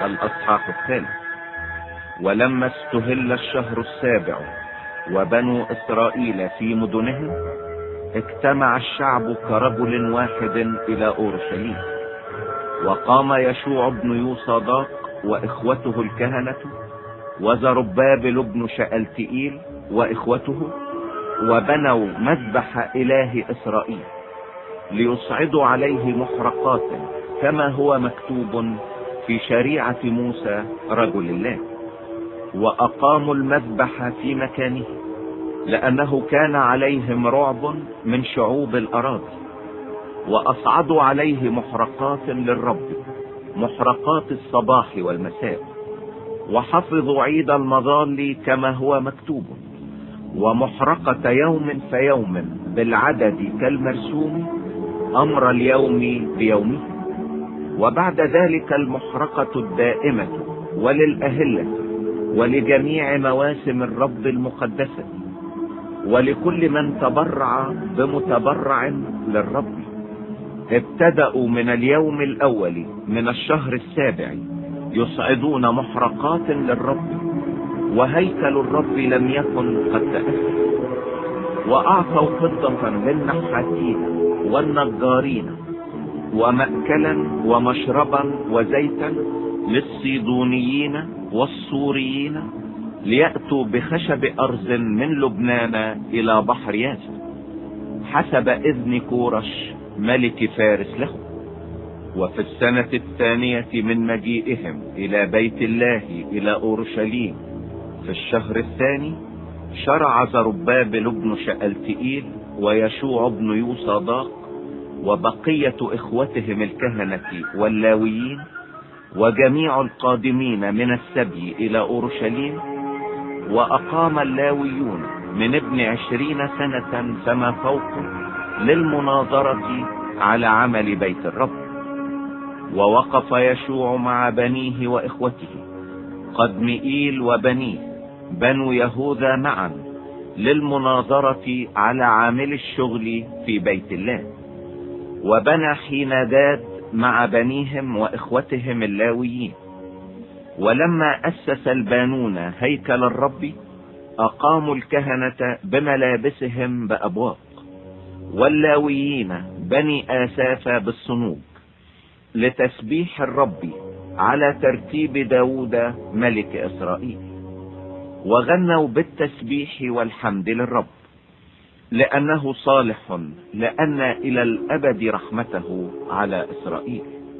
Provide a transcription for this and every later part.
الأصحاح 3. ولما استهل الشهر 7 وبنو إسرائيل في مدنهم، اجتمع الشعب كرجل واحد إلى أورشليم. وقام يشوع بن يوصاداق وإخوته الكهنة وزربابل بن شألتئيل وإخوته، وبنوا مذبح إله إسرائيل ليصعدوا عليه محرقات كما هو مكتوب في شريعة موسى رجل الله. وأقاموا المذبح في مكانه، لأنه كان عليهم رعب من شعوب الأراضي. وأصعدوا عليه محرقات للرب، محرقات الصباح والمساء. وحفظوا عيد المظال كما هو مكتوب، ومحرقة يوم فيوم بالعدد كالمرسوم، أمر اليوم بيومه. وبعد ذلك المحرقة الدائمة وللأهلة ولجميع مواسم الرب المقدسة، ولكل من تبرع بمتبرع للرب. ابتدأوا من اليوم الأول من الشهر 7 يصعدون محرقات للرب، وهيكل الرب لم يكن قد تأسس. وأعطوا فضة للنحاتين والنجارين، ومأكلا ومشربا وزيتا للصيدونيين والسوريين، ليأتوا بخشب أرز من لبنان إلى بحر ياسر، حسب إذن كورش ملك فارس له. وفي السنة 2 من مجيئهم إلى بيت الله إلى أورشليم في الشهر 2، شرع زربابل بن شألتئيل ويشوع بن يوصاداق وبقية إخوتهم الكهنة واللاويين وجميع القادمين من السبي إلى أورشليم. وأقام اللاويون من ابن 20 سنة فما فوق للمناظرة على عمل بيت الرب. ووقف يشوع مع بنيه وإخوته قدمئيل وبنيه بنو يهوذا معا للمناظرة على عامل الشغل في بيت الله. وبنى حيناداد مع بنيهم وإخوتهم اللاويين. ولما أسس البانون هيكل الرب، أقاموا الكهنة بملابسهم بأبواق، واللاويين بني آساف بالصنوج، لتسبيح الرب على ترتيب داود ملك إسرائيل. وغنوا بالتسبيح والحمد للرب، لأنه صالح، لأن إلى الأبد رحمته على إسرائيل.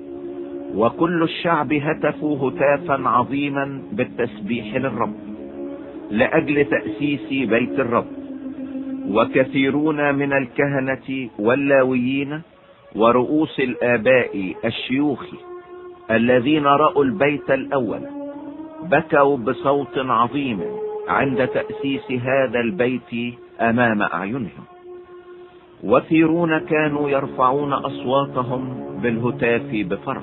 وكل الشعب هتفوا هتافا عظيما بالتسبيح للرب لأجل تأسيس بيت الرب. وكثيرون من الكهنة واللاويين ورؤوس الآباء الشيوخ الذين رأوا البيت الأول بكوا بصوت عظيم عند تأسيس هذا البيت أمام أعينهم. وكثيرون كانوا يرفعون أصواتهم بالهتاف بفرح.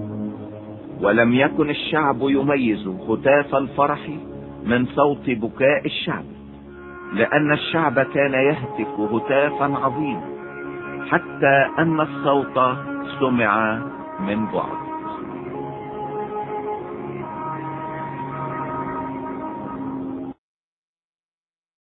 ولم يكن الشعب يميز هتاف الفرح من صوت بكاء الشعب، لأن الشعب كان يهتف هتافا عظيما، حتى أن الصوت سمع من بعد.